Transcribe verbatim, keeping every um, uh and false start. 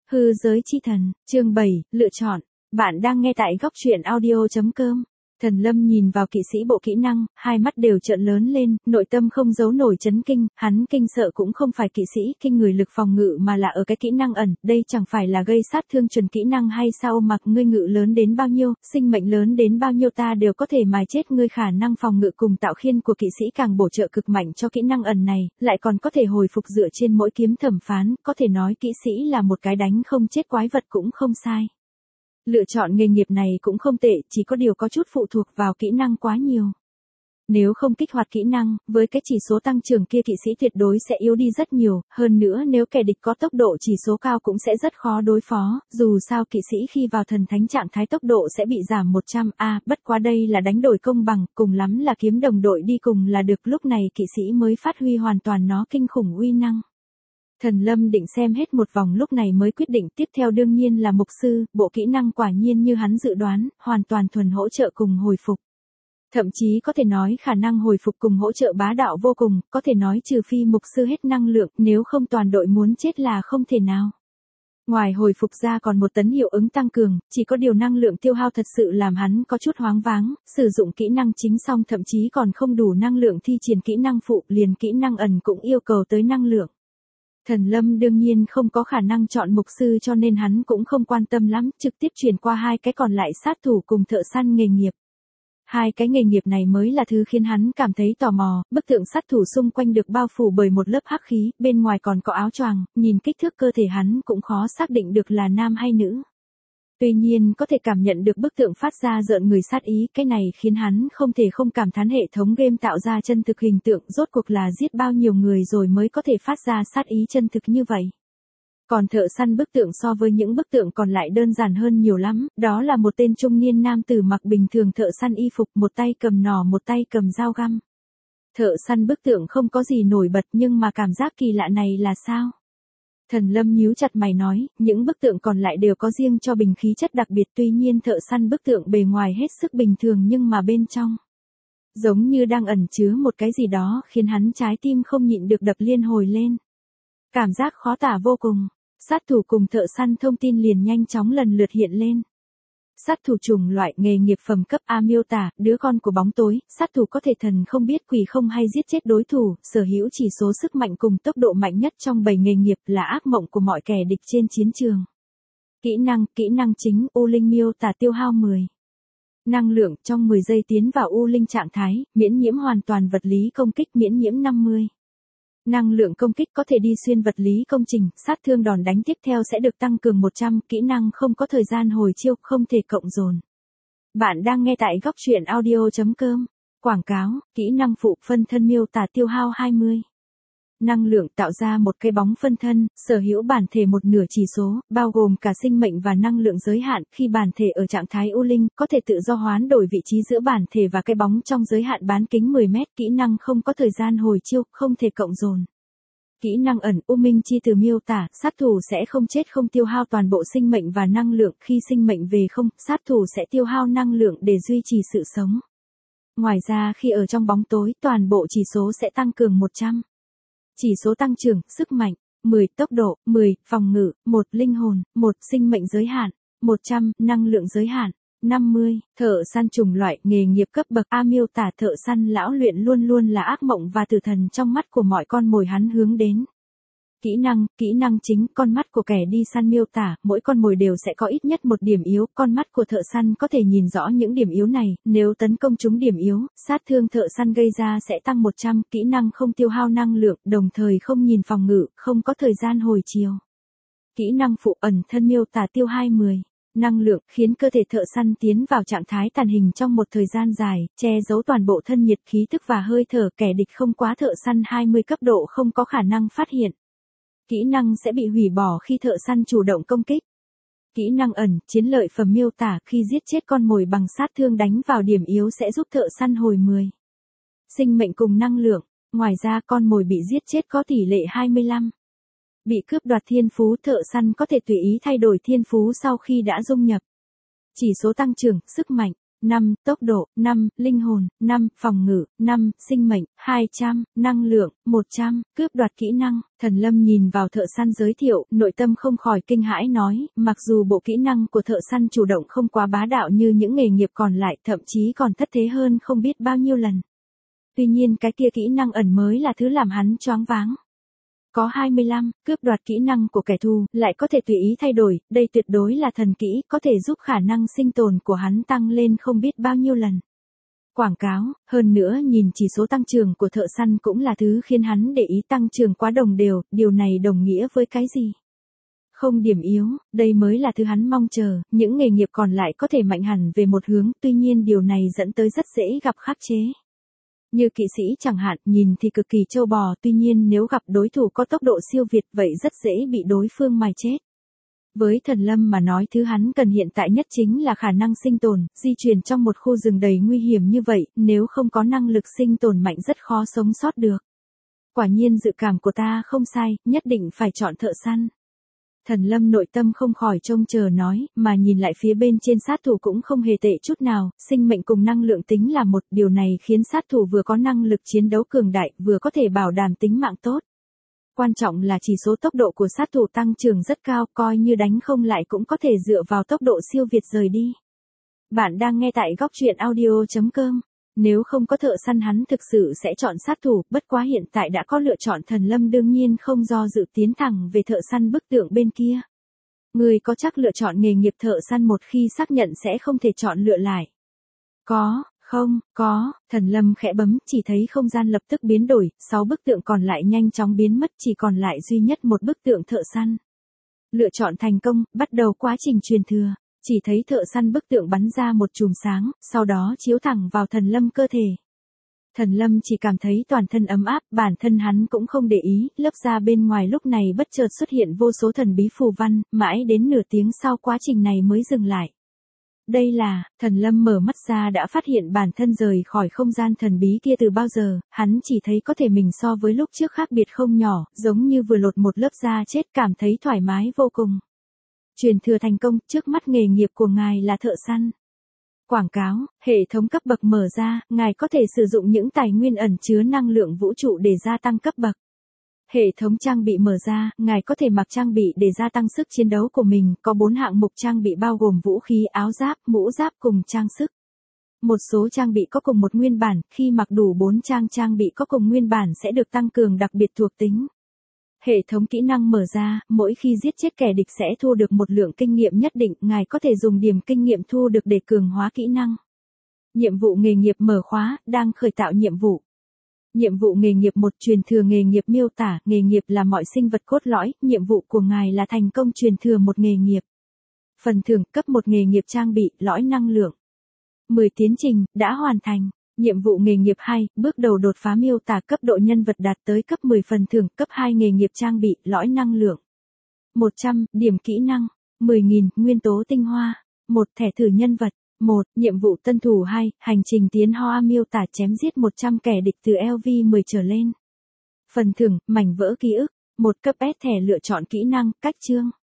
Hư giới chi thần, chương bảy, lựa chọn. Bạn đang nghe tại góc truyện audio chấm com. Thần Lâm nhìn vào kỵ sĩ bộ kỹ năng, hai mắt đều trợn lớn lên, nội tâm không giấu nổi chấn kinh, hắn kinh sợ cũng không phải kỵ sĩ kinh người lực phòng ngự mà là ở cái kỹ năng ẩn, đây chẳng phải là gây sát thương chuẩn kỹ năng hay sao, mặc ngươi ngự lớn đến bao nhiêu, sinh mệnh lớn đến bao nhiêu ta đều có thể mài chết ngươi. Khả năng phòng ngự cùng tạo khiên của kỵ sĩ càng bổ trợ cực mạnh cho kỹ năng ẩn này, lại còn có thể hồi phục dựa trên mỗi kiếm thẩm phán, có thể nói kỵ sĩ là một cái đánh không chết quái vật cũng không sai. Lựa chọn nghề nghiệp này cũng không tệ, chỉ có điều có chút phụ thuộc vào kỹ năng quá nhiều. Nếu không kích hoạt kỹ năng, với cái chỉ số tăng trưởng kia kỵ sĩ tuyệt đối sẽ yếu đi rất nhiều, hơn nữa nếu kẻ địch có tốc độ chỉ số cao cũng sẽ rất khó đối phó, dù sao kỵ sĩ khi vào thần thánh trạng thái tốc độ sẽ bị giảm một trăm, a à, bất quá đây là đánh đổi công bằng, cùng lắm là kiếm đồng đội đi cùng là được, lúc này kỵ sĩ mới phát huy hoàn toàn nó kinh khủng uy năng. Thần Lâm định xem hết một vòng lúc này mới quyết định tiếp theo đương nhiên là mục sư, bộ kỹ năng quả nhiên như hắn dự đoán, hoàn toàn thuần hỗ trợ cùng hồi phục. Thậm chí có thể nói khả năng hồi phục cùng hỗ trợ bá đạo vô cùng, có thể nói trừ phi mục sư hết năng lượng, nếu không toàn đội muốn chết là không thể nào. Ngoài hồi phục ra còn một tấn hiệu ứng tăng cường, chỉ có điều năng lượng tiêu hao thật sự làm hắn có chút hoáng váng, sử dụng kỹ năng chính xong thậm chí còn không đủ năng lượng thi triển kỹ năng phụ, liền kỹ năng ẩn cũng yêu cầu tới năng lượng. Thần Lâm đương nhiên không có khả năng chọn mục sư cho nên hắn cũng không quan tâm lắm, trực tiếp chuyển qua hai cái còn lại sát thủ cùng thợ săn nghề nghiệp. Hai cái nghề nghiệp này mới là thứ khiến hắn cảm thấy tò mò, bức tượng sát thủ xung quanh được bao phủ bởi một lớp hắc khí, bên ngoài còn có áo choàng, nhìn kích thước cơ thể hắn cũng khó xác định được là nam hay nữ. Tuy nhiên có thể cảm nhận được bức tượng phát ra rợn người sát ý, cái này khiến hắn không thể không cảm thán hệ thống game tạo ra chân thực hình tượng rốt cuộc là giết bao nhiêu người rồi mới có thể phát ra sát ý chân thực như vậy. Còn thợ săn bức tượng so với những bức tượng còn lại đơn giản hơn nhiều lắm, đó là một tên trung niên nam tử mặc bình thường thợ săn y phục, một tay cầm nỏ một tay cầm dao găm. Thợ săn bức tượng không có gì nổi bật nhưng mà cảm giác kỳ lạ này là sao? Thần Lâm nhíu chặt mày nói, những bức tượng còn lại đều có riêng cho bình khí chất đặc biệt, tuy nhiên thợ săn bức tượng bề ngoài hết sức bình thường nhưng mà bên trong giống như đang ẩn chứa một cái gì đó khiến hắn trái tim không nhịn được đập liên hồi lên. Cảm giác khó tả vô cùng, sát thủ cùng thợ săn thông tin liền nhanh chóng lần lượt hiện lên. Sát thủ chủng loại nghề nghiệp phẩm cấp A miêu tả, đứa con của bóng tối, sát thủ có thể thần không biết quỷ không hay giết chết đối thủ, sở hữu chỉ số sức mạnh cùng tốc độ mạnh nhất trong bảy nghề nghiệp, là ác mộng của mọi kẻ địch trên chiến trường. Kỹ năng, kỹ năng chính, U Linh miêu tả tiêu hao mười. Năng lượng, trong mười giây tiến vào U Linh trạng thái, miễn nhiễm hoàn toàn vật lý công kích, miễn nhiễm năm mươi. Năng lượng công kích có thể đi xuyên vật lý công trình, sát thương đòn đánh tiếp theo sẽ được tăng cường một trăm, kỹ năng không có thời gian hồi chiêu, không thể cộng dồn. Bạn đang nghe tại góc truyện audio chấm com. Quảng cáo, kỹ năng phụ phân thân miêu tả tiêu hao hai mươi. Năng lượng tạo ra một cái bóng phân thân, sở hữu bản thể một nửa chỉ số, bao gồm cả sinh mệnh và năng lượng giới hạn, khi bản thể ở trạng thái U Linh, có thể tự do hoán đổi vị trí giữa bản thể và cái bóng trong giới hạn bán kính mười mét, kỹ năng không có thời gian hồi chiêu, không thể cộng dồn. Kỹ năng ẩn, U Minh chi từ miêu tả, sát thủ sẽ không chết không tiêu hao toàn bộ sinh mệnh và năng lượng, khi sinh mệnh về không, sát thủ sẽ tiêu hao năng lượng để duy trì sự sống. Ngoài ra khi ở trong bóng tối, toàn bộ chỉ số sẽ tăng cường một trăm. Chỉ số tăng trưởng, sức mạnh, mười, tốc độ, mười, phòng ngự, một, linh hồn, một, sinh mệnh giới hạn, một trăm, năng lượng giới hạn, năm mươi, thợ săn chủng loại, nghề nghiệp cấp bậc A miêu tả thợ săn lão luyện luôn luôn là ác mộng và tử thần trong mắt của mọi con mồi hắn hướng đến. Kỹ năng, kỹ năng chính, con mắt của kẻ đi săn miêu tả, mỗi con mồi đều sẽ có ít nhất một điểm yếu, con mắt của thợ săn có thể nhìn rõ những điểm yếu này, nếu tấn công trúng điểm yếu, sát thương thợ săn gây ra sẽ tăng một trăm, kỹ năng không tiêu hao năng lượng, đồng thời không nhìn phòng ngự, không có thời gian hồi chiều. Kỹ năng phụ ẩn thân miêu tả tiêu hai mươi. Năng lượng, khiến cơ thể thợ săn tiến vào trạng thái tàn hình trong một thời gian dài, che giấu toàn bộ thân nhiệt khí tức và hơi thở, kẻ địch không quá thợ săn hai mươi cấp độ không có khả năng phát hiện. Kỹ năng sẽ bị hủy bỏ khi thợ săn chủ động công kích. Kỹ năng ẩn, chiến lợi phẩm miêu tả, khi giết chết con mồi bằng sát thương đánh vào điểm yếu sẽ giúp thợ săn hồi mười. Sinh mệnh cùng năng lượng, ngoài ra con mồi bị giết chết có tỷ lệ hai mươi lăm. Bị cướp đoạt thiên phú, thợ săn có thể tùy ý thay đổi thiên phú sau khi đã dung nhập. Chỉ số tăng trưởng, sức mạnh, năm, tốc độ, năm, linh hồn, năm, phòng ngự, năm, sinh mệnh, hai trăm, năng lượng, một trăm, cướp đoạt kỹ năng. Thần Lâm nhìn vào thợ săn giới thiệu, nội tâm không khỏi kinh hãi nói, mặc dù bộ kỹ năng của thợ săn chủ động không quá bá đạo như những nghề nghiệp còn lại, thậm chí còn thất thế hơn không biết bao nhiêu lần. Tuy nhiên cái kia kỹ năng ẩn mới là thứ làm hắn choáng váng. Có hai mươi lăm, cướp đoạt kỹ năng của kẻ thù, lại có thể tùy ý thay đổi, đây tuyệt đối là thần kỹ, có thể giúp khả năng sinh tồn của hắn tăng lên không biết bao nhiêu lần. Quảng cáo, hơn nữa nhìn chỉ số tăng trưởng của thợ săn cũng là thứ khiến hắn để ý, tăng trưởng quá đồng đều, điều này đồng nghĩa với cái gì? Không điểm yếu, đây mới là thứ hắn mong chờ, những nghề nghiệp còn lại có thể mạnh hẳn về một hướng, tuy nhiên điều này dẫn tới rất dễ gặp khắc chế. Như kỵ sĩ chẳng hạn, nhìn thì cực kỳ trâu bò, tuy nhiên nếu gặp đối thủ có tốc độ siêu việt vậy rất dễ bị đối phương mài chết. Với Thần Lâm mà nói, thứ hắn cần hiện tại nhất chính là khả năng sinh tồn, di chuyển trong một khu rừng đầy nguy hiểm như vậy, nếu không có năng lực sinh tồn mạnh rất khó sống sót được. Quả nhiên dự cảm của ta không sai, nhất định phải chọn thợ săn. Thần Lâm nội tâm không khỏi trông chờ nói, mà nhìn lại phía bên trên sát thủ cũng không hề tệ chút nào, sinh mệnh cùng năng lượng tính là một, điều này khiến sát thủ vừa có năng lực chiến đấu cường đại, vừa có thể bảo đảm tính mạng tốt. Quan trọng là chỉ số tốc độ của sát thủ tăng trưởng rất cao, coi như đánh không lại cũng có thể dựa vào tốc độ siêu việt rời đi. Bạn đang nghe tại góc truyện audio chấm com. Nếu không có thợ săn hắn thực sự sẽ chọn sát thủ, bất quá hiện tại đã có lựa chọn. Thần Lâm đương nhiên không do dự tiến thẳng về thợ săn bức tượng bên kia. Người có chắc lựa chọn nghề nghiệp thợ săn một khi xác nhận sẽ không thể chọn lựa lại? Có, không, có, Thần Lâm khẽ bấm, chỉ thấy không gian lập tức biến đổi, sáu bức tượng còn lại nhanh chóng biến mất, chỉ còn lại duy nhất một bức tượng thợ săn. Lựa chọn thành công, bắt đầu quá trình truyền thừa. Chỉ thấy thợ săn bức tượng bắn ra một chùm sáng, sau đó chiếu thẳng vào Thần Lâm cơ thể. Thần Lâm chỉ cảm thấy toàn thân ấm áp, bản thân hắn cũng không để ý, lớp da bên ngoài lúc này bất chợt xuất hiện vô số thần bí phù văn, mãi đến nửa tiếng sau quá trình này mới dừng lại. Đây là, Thần Lâm mở mắt ra đã phát hiện bản thân rời khỏi không gian thần bí kia từ bao giờ, hắn chỉ thấy có thể mình so với lúc trước khác biệt không nhỏ, giống như vừa lột một lớp da chết, cảm thấy thoải mái vô cùng. Truyền thừa thành công, trước mắt nghề nghiệp của ngài là thợ săn. Quảng cáo, hệ thống cấp bậc mở ra, ngài có thể sử dụng những tài nguyên ẩn chứa năng lượng vũ trụ để gia tăng cấp bậc. Hệ thống trang bị mở ra, ngài có thể mặc trang bị để gia tăng sức chiến đấu của mình, có bốn hạng mục trang bị bao gồm vũ khí, áo giáp, mũ giáp cùng trang sức. Một số trang bị có cùng một nguyên bản, khi mặc đủ bốn trang trang bị có cùng nguyên bản sẽ được tăng cường đặc biệt thuộc tính. Hệ thống kỹ năng mở ra, mỗi khi giết chết kẻ địch sẽ thu được một lượng kinh nghiệm nhất định, ngài có thể dùng điểm kinh nghiệm thu được để cường hóa kỹ năng. Nhiệm vụ nghề nghiệp mở khóa, đang khởi tạo nhiệm vụ. Nhiệm vụ nghề nghiệp một, truyền thừa nghề nghiệp miêu tả, nghề nghiệp là mọi sinh vật cốt lõi, nhiệm vụ của ngài là thành công truyền thừa một nghề nghiệp. Phần thưởng, cấp một nghề nghiệp trang bị, lõi năng lượng. mười tiến trình, đã hoàn thành. Nhiệm vụ nghề nghiệp hai, bước đầu đột phá miêu tả, cấp độ nhân vật đạt tới cấp mười, phần thưởng, cấp hai nghề nghiệp trang bị, lõi năng lượng. một trăm, điểm kỹ năng, mười nghìn, nguyên tố tinh hoa. một, thẻ thử nhân vật. một, nhiệm vụ tân thủ hai, hành trình tiến hoa miêu tả, chém giết một trăm kẻ địch từ L V mười trở lên. Phần thưởng, mảnh vỡ ký ức. một, cấp S thẻ lựa chọn kỹ năng, cách chương.